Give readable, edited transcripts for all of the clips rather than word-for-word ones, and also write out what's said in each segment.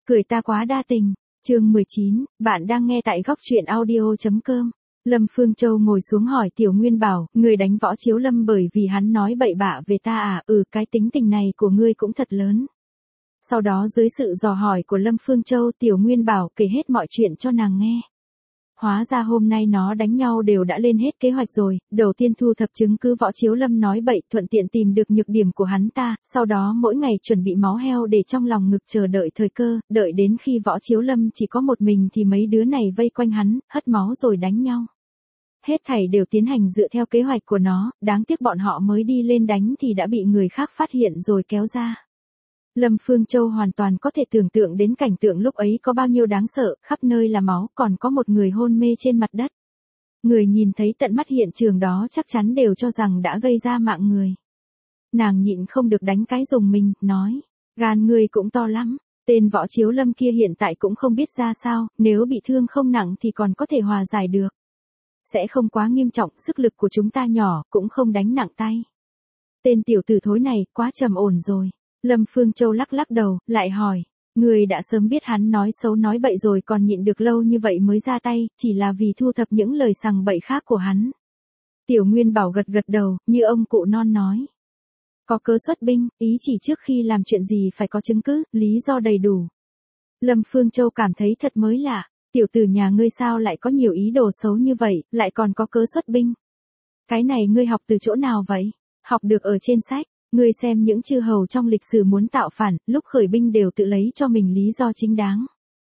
Cười ta quá đa tình. Chương 19, bạn đang nghe tại góc truyện audio.com. Lâm Phương Châu ngồi xuống hỏi Tiểu Nguyên Bảo, người đánh Võ Chiếu Lâm bởi vì hắn nói bậy bạ về ta à? Cái tính tình này của ngươi cũng thật lớn. Sau đó dưới sự dò hỏi của Lâm Phương Châu, Tiểu Nguyên Bảo kể hết mọi chuyện cho nàng nghe. Hóa ra hôm nay nó đánh nhau đều đã lên hết kế hoạch rồi, đầu tiên thu thập chứng cứ Võ Chiếu Lâm nói bậy, thuận tiện tìm được nhược điểm của hắn ta, sau đó mỗi ngày chuẩn bị máu heo để trong lòng ngực chờ đợi thời cơ, đợi đến khi Võ Chiếu Lâm chỉ có một mình thì mấy đứa này vây quanh hắn, hất máu rồi đánh nhau. Hết thảy đều tiến hành dựa theo kế hoạch của nó, đáng tiếc bọn họ mới đi lên đánh thì đã bị người khác phát hiện rồi kéo ra. Lâm Phương Châu hoàn toàn có thể tưởng tượng đến cảnh tượng lúc ấy có bao nhiêu đáng sợ, khắp nơi là máu, còn có một người hôn mê trên mặt đất. Người nhìn thấy tận mắt hiện trường đó chắc chắn đều cho rằng đã gây ra mạng người. Nàng nhịn không được đánh cái rùng mình, nói, gan người cũng to lắm, tên Võ Chiếu Lâm kia hiện tại cũng không biết ra sao, nếu bị thương không nặng thì còn có thể hòa giải được. Sẽ không quá nghiêm trọng, sức lực của chúng ta nhỏ, cũng không đánh nặng tay. Tên tiểu tử thối này, quá trầm ổn rồi. Lâm Phương Châu lắc lắc đầu, lại hỏi, người đã sớm biết hắn nói xấu nói bậy rồi còn nhịn được lâu như vậy mới ra tay, chỉ là vì thu thập những lời sằng bậy khác của hắn. Tiểu Nguyên Bảo gật gật đầu, như ông cụ non nói. Có cớ xuất binh, ý chỉ trước khi làm chuyện gì phải có chứng cứ, lý do đầy đủ. Lâm Phương Châu cảm thấy thật mới lạ, tiểu tử nhà ngươi sao lại có nhiều ý đồ xấu như vậy, lại còn có cớ xuất binh. Cái này ngươi học từ chỗ nào vậy? Học được ở trên sách. Ngươi xem những chư hầu trong lịch sử muốn tạo phản, lúc khởi binh đều tự lấy cho mình lý do chính đáng.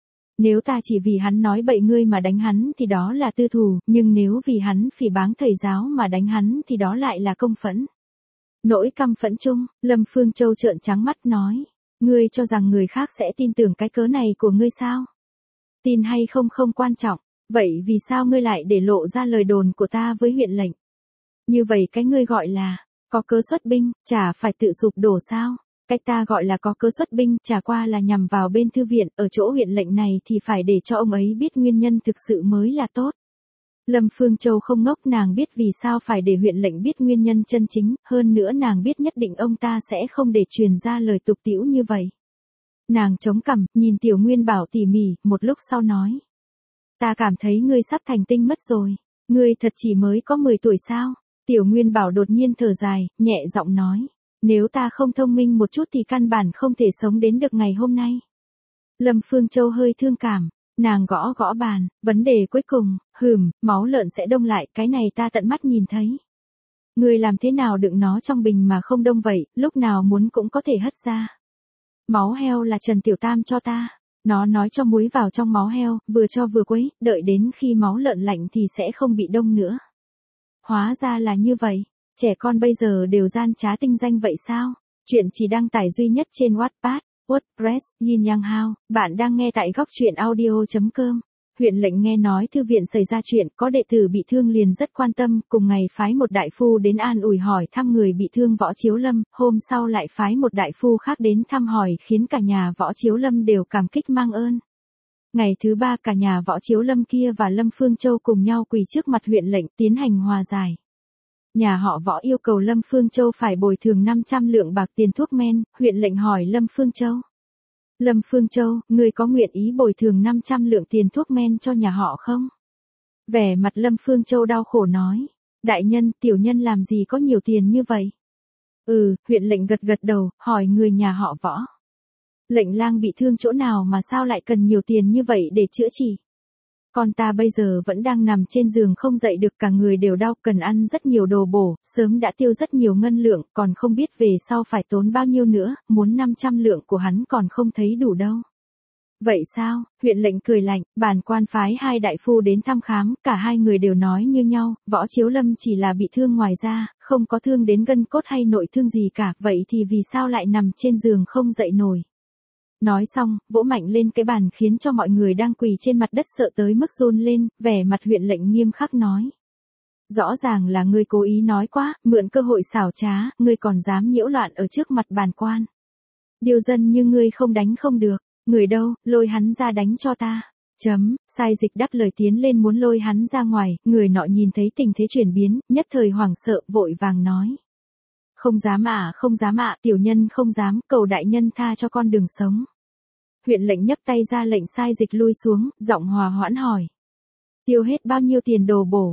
Nếu ta chỉ vì hắn nói bậy ngươi mà đánh hắn thì đó là tư thù, nhưng nếu vì hắn phỉ báng thầy giáo mà đánh hắn thì đó lại là công phẫn. Nỗi căm phẫn chung, Lâm Phương Châu trợn trắng mắt nói, ngươi cho rằng người khác sẽ tin tưởng cái cớ này của ngươi sao? Tin hay không không quan trọng, vậy vì sao ngươi lại để lộ ra lời đồn của ta với huyện lệnh? Như vậy cái ngươi gọi là có cớ xuất binh, chả phải tự sụp đổ sao? Cách ta gọi là có cớ xuất binh, chả qua là nhằm vào bên thư viện, ở chỗ huyện lệnh này thì phải để cho ông ấy biết nguyên nhân thực sự mới là tốt. Lâm Phương Châu không ngốc, nàng biết vì sao phải để huyện lệnh biết nguyên nhân chân chính, hơn nữa nàng biết nhất định ông ta sẽ không để truyền ra lời tục tĩu như vậy. Nàng chống cằm, nhìn Tiểu Nguyên Bảo tỉ mỉ, một lúc sau nói. Ta cảm thấy ngươi sắp thành tinh mất rồi, ngươi thật chỉ mới có 10 tuổi sao? Tiểu Nguyên Bảo đột nhiên thở dài, nhẹ giọng nói, nếu ta không thông minh một chút thì căn bản không thể sống đến được ngày hôm nay. Lâm Phương Châu hơi thương cảm, nàng gõ gõ bàn, vấn đề cuối cùng, máu lợn sẽ đông lại, cái này ta tận mắt nhìn thấy. Ngươi làm thế nào đựng nó trong bình mà không đông vậy, lúc nào muốn cũng có thể hất ra. Máu heo là Trần Tiểu Tam cho ta. Nó nói cho muối vào trong máu heo, vừa cho vừa quấy, đợi đến khi máu lợn lạnh thì sẽ không bị đông nữa. Hóa ra là như vậy, trẻ con bây giờ đều gian trá tinh danh vậy sao? Chuyện chỉ đăng tải duy nhất trên Wattpad, WordPress, Yin Yang Hao, bạn đang nghe tại góc truyện audio.com. Huyện lệnh nghe nói thư viện xảy ra chuyện, có đệ tử bị thương liền rất quan tâm, cùng ngày phái một đại phu đến an ủi hỏi thăm người bị thương Võ Chiếu Lâm, hôm sau lại phái một đại phu khác đến thăm hỏi khiến cả nhà Võ Chiếu Lâm đều cảm kích mang ơn. Ngày thứ 3 cả nhà Võ Chiếu Lâm kia và Lâm Phương Châu cùng nhau quỳ trước mặt huyện lệnh tiến hành hòa giải. Nhà họ Võ yêu cầu Lâm Phương Châu phải bồi thường 500 lượng bạc tiền thuốc men, huyện lệnh hỏi Lâm Phương Châu. Lâm Phương Châu, người có nguyện ý bồi thường 500 lượng tiền thuốc men cho nhà họ không? Vẻ mặt Lâm Phương Châu đau khổ nói. Đại nhân, tiểu nhân làm gì có nhiều tiền như vậy? Huyện lệnh gật gật đầu, hỏi người nhà họ Võ. Lệnh lang bị thương chỗ nào mà sao lại cần nhiều tiền như vậy để chữa trị? Con ta bây giờ vẫn đang nằm trên giường không dậy được, cả người đều đau, cần ăn rất nhiều đồ bổ, sớm đã tiêu rất nhiều ngân lượng, còn không biết về sau phải tốn bao nhiêu nữa, muốn 500 lượng của hắn còn không thấy đủ đâu. Vậy sao? Huyện lệnh cười lạnh, bản quan phái 2 đại phu đến thăm khám, cả 2 người đều nói như nhau, Võ Chiếu Lâm chỉ là bị thương ngoài da, không có thương đến gân cốt hay nội thương gì cả, vậy thì vì sao lại nằm trên giường không dậy nổi? Nói xong, vỗ mạnh lên cái bàn khiến cho mọi người đang quỳ trên mặt đất sợ tới mức run lên, vẻ mặt huyện lệnh nghiêm khắc nói. Rõ ràng là ngươi cố ý nói quá, mượn cơ hội xảo trá, ngươi còn dám nhiễu loạn ở trước mặt bản quan. Điều dân như ngươi không đánh không được, người đâu, lôi hắn ra đánh cho ta. Sai dịch đáp lời tiến lên muốn lôi hắn ra ngoài, người nọ nhìn thấy tình thế chuyển biến, nhất thời hoảng sợ, vội vàng nói. Không dám ạ, tiểu nhân không dám, cầu đại nhân tha cho con đường sống. Huyện lệnh nhấc tay ra lệnh sai dịch lui xuống, giọng hòa hoãn hỏi. Tiêu hết bao nhiêu tiền đồ bổ?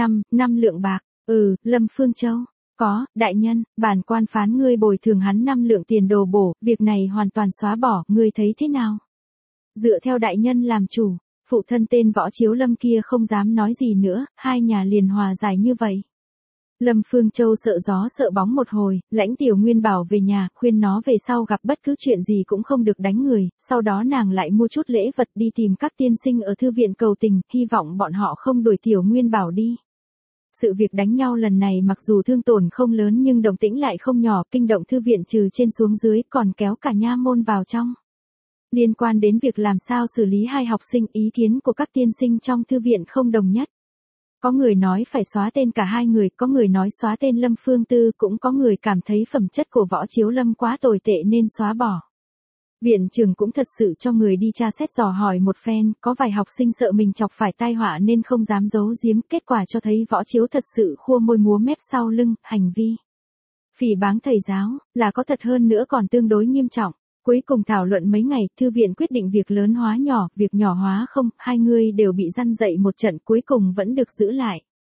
5 lượng bạc. Lâm Phương Châu. Có, đại nhân, bản quan phán ngươi bồi thường hắn 5 lượng tiền đồ bổ, việc này hoàn toàn xóa bỏ, ngươi thấy thế nào? Dựa theo đại nhân làm chủ, phụ thân tên Võ Chiếu Lâm kia không dám nói gì nữa, hai nhà liền hòa giải như vậy. Lâm Phương Châu sợ gió sợ bóng một hồi, lãnh Tiểu Nguyên Bảo về nhà, khuyên nó về sau gặp bất cứ chuyện gì cũng không được đánh người, sau đó nàng lại mua chút lễ vật đi tìm các tiên sinh ở thư viện cầu tình, hy vọng bọn họ không đuổi Tiểu Nguyên Bảo đi. Sự việc đánh nhau lần này mặc dù thương tổn không lớn nhưng động tĩnh lại không nhỏ, kinh động thư viện trừ trên xuống dưới còn kéo cả nha môn vào trong. Liên quan đến việc làm sao xử lý hai học sinh, ý kiến của các tiên sinh trong thư viện không đồng nhất. Có người nói phải xóa tên cả hai người, có người nói xóa tên Lâm Phương Tư, cũng có người cảm thấy phẩm chất của Võ Chiếu Lâm quá tồi tệ nên xóa bỏ. Viện trưởng cũng thật sự cho người đi tra xét dò hỏi một phen, có vài học sinh sợ mình chọc phải tai họa nên không dám giấu giếm, kết quả cho thấy Võ Chiếu thật sự khua môi múa mép sau lưng, hành vi phỉ báng thầy giáo, là có thật hơn nữa còn tương đối nghiêm trọng. Cuối cùng thảo luận mấy ngày, thư viện quyết định việc lớn hóa nhỏ, việc nhỏ hóa không, hai người đều bị răn dậy một trận, cuối cùng vẫn được giữ lại.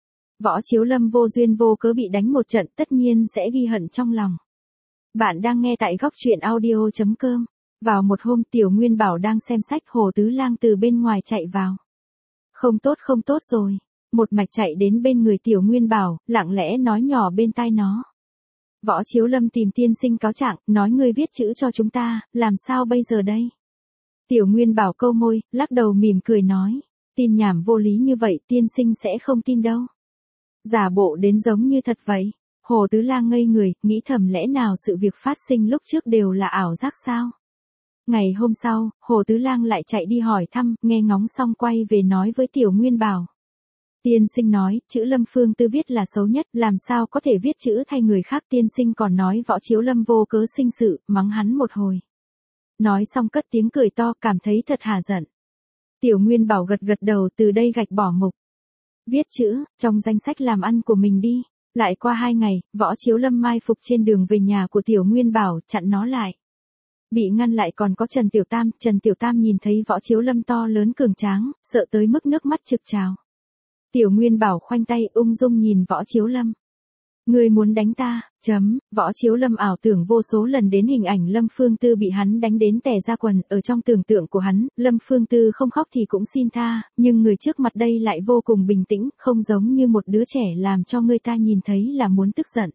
Võ Chiếu Lâm vô duyên vô cớ bị đánh một trận, tất nhiên sẽ ghi hận trong lòng. Bạn đang nghe tại góc truyện audio.com. Vào một hôm Tiểu Nguyên Bảo đang xem sách, Hồ Tứ Lang từ bên ngoài chạy vào. Không tốt rồi. Một mạch chạy đến bên người Tiểu Nguyên Bảo, lặng lẽ nói nhỏ bên tai nó. Võ Chiếu Lâm tìm tiên sinh cáo trạng, nói ngươi viết chữ cho chúng ta, làm sao bây giờ đây? Tiểu Nguyên Bảo câu môi, lắc đầu mỉm cười nói. Tin nhảm vô lý như vậy tiên sinh sẽ không tin đâu. Giả bộ đến giống như thật vậy. Hồ Tứ Lang ngây người, nghĩ thầm lẽ nào sự việc phát sinh lúc trước đều là ảo giác sao? Ngày hôm sau, Hồ Tứ Lang lại chạy đi hỏi thăm, nghe ngóng xong quay về nói với Tiểu Nguyên Bảo. Tiên sinh nói, chữ Lâm Phương Tư viết là xấu nhất, làm sao có thể viết chữ thay người khác. Tiên sinh còn nói Võ Chiếu Lâm vô cớ sinh sự, mắng hắn một hồi. Nói xong cất tiếng cười to, cảm thấy thật hả giận. Tiểu Nguyên Bảo gật gật đầu, từ đây gạch bỏ mục viết chữ, trong danh sách làm ăn của mình đi. Lại qua 2 ngày, Võ Chiếu Lâm mai phục trên đường về nhà của Tiểu Nguyên Bảo, chặn nó lại. Bị ngăn lại còn có Trần Tiểu Tam nhìn thấy Võ Chiếu Lâm to lớn cường tráng, sợ tới mức nước mắt trực trào. Tiểu Nguyên Bảo khoanh tay ung dung nhìn Võ Chiếu Lâm. Ngươi muốn đánh ta, Võ Chiếu Lâm ảo tưởng vô số lần đến hình ảnh Lâm Phương Tư bị hắn đánh đến tè ra quần, ở trong tưởng tượng của hắn, Lâm Phương Tư không khóc thì cũng xin tha, nhưng người trước mặt đây lại vô cùng bình tĩnh, không giống như một đứa trẻ làm cho người ta nhìn thấy là muốn tức giận.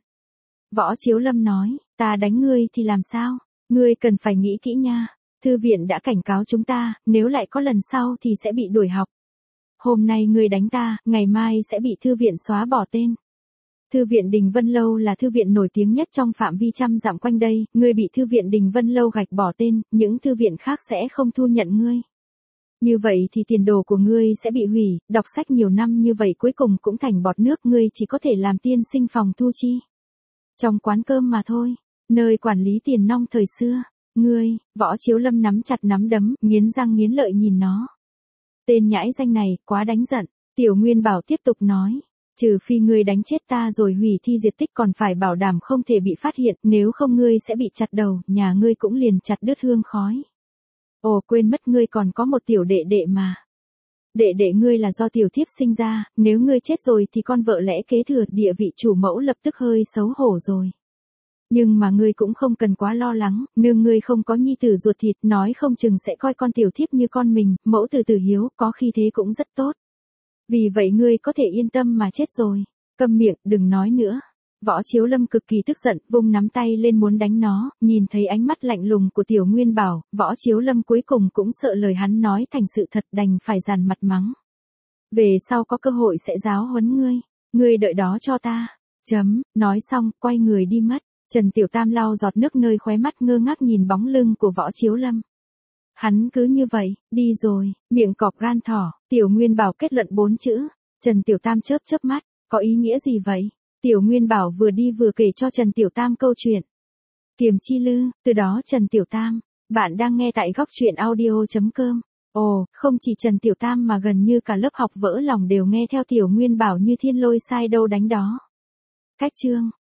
Võ Chiếu Lâm nói, ta đánh ngươi thì làm sao? Ngươi cần phải nghĩ kỹ nha. Thư viện đã cảnh cáo chúng ta, nếu lại có lần sau thì sẽ bị đuổi học. Hôm nay ngươi đánh ta, ngày mai sẽ bị thư viện xóa bỏ tên. Thư viện Đình Vân Lâu là thư viện nổi tiếng nhất trong phạm vi 100 dặm quanh đây, ngươi bị thư viện Đình Vân Lâu gạch bỏ tên, những thư viện khác sẽ không thu nhận ngươi. Như vậy thì tiền đồ của ngươi sẽ bị hủy, đọc sách nhiều năm như vậy cuối cùng cũng thành bọt nước, ngươi chỉ có thể làm tiên sinh phòng thu chi. Trong quán cơm mà thôi, nơi quản lý tiền nong thời xưa. Ngươi, Võ Chiếu Lâm nắm chặt nắm đấm, nghiến răng nghiến lợi nhìn nó. Tên nhãi danh này, quá đánh giận. Tiểu Nguyên Bảo tiếp tục nói. Trừ phi ngươi đánh chết ta rồi hủy thi diệt tích, còn phải bảo đảm không thể bị phát hiện, nếu không ngươi sẽ bị chặt đầu, nhà ngươi cũng liền chặt đứt hương khói. Ồ, quên mất ngươi còn có một tiểu đệ đệ mà. Đệ đệ ngươi là do tiểu thiếp sinh ra, nếu ngươi chết rồi thì con vợ lẽ kế thừa địa vị chủ mẫu lập tức hơi xấu hổ rồi. Nhưng mà ngươi cũng không cần quá lo lắng, nương ngươi không có nhi tử ruột thịt, nói không chừng sẽ coi con tiểu thiếp như con mình, mẫu từ từ hiếu, có khi thế cũng rất tốt. Vì vậy ngươi có thể yên tâm mà chết rồi. Câm miệng, đừng nói nữa. Võ Chiếu Lâm cực kỳ tức giận, vung nắm tay lên muốn đánh nó, nhìn thấy ánh mắt lạnh lùng của Tiểu Nguyên Bảo, Võ Chiếu Lâm cuối cùng cũng sợ lời hắn nói thành sự thật, đành phải dàn mặt mắng. Về sau có cơ hội sẽ giáo huấn ngươi, ngươi đợi đó cho ta. Nói xong, quay người đi mất. Trần Tiểu Tam lau giọt nước nơi khóe mắt, ngơ ngác nhìn bóng lưng của Võ Chiếu Lâm. Hắn cứ như vậy, đi rồi, miệng cọp gan thỏ. Tiểu Nguyên Bảo kết luận 4 chữ. Trần Tiểu Tam chớp chớp mắt, có ý nghĩa gì vậy? Tiểu Nguyên Bảo vừa đi vừa kể cho Trần Tiểu Tam câu chuyện Kiềm Chi Lư, từ đó Trần Tiểu Tam. Bạn đang nghe tại góc truyện audio.com. Ồ, không chỉ Trần Tiểu Tam mà gần như cả lớp học vỡ lòng đều nghe theo Tiểu Nguyên Bảo như thiên lôi sai đâu đánh đó. Cách chương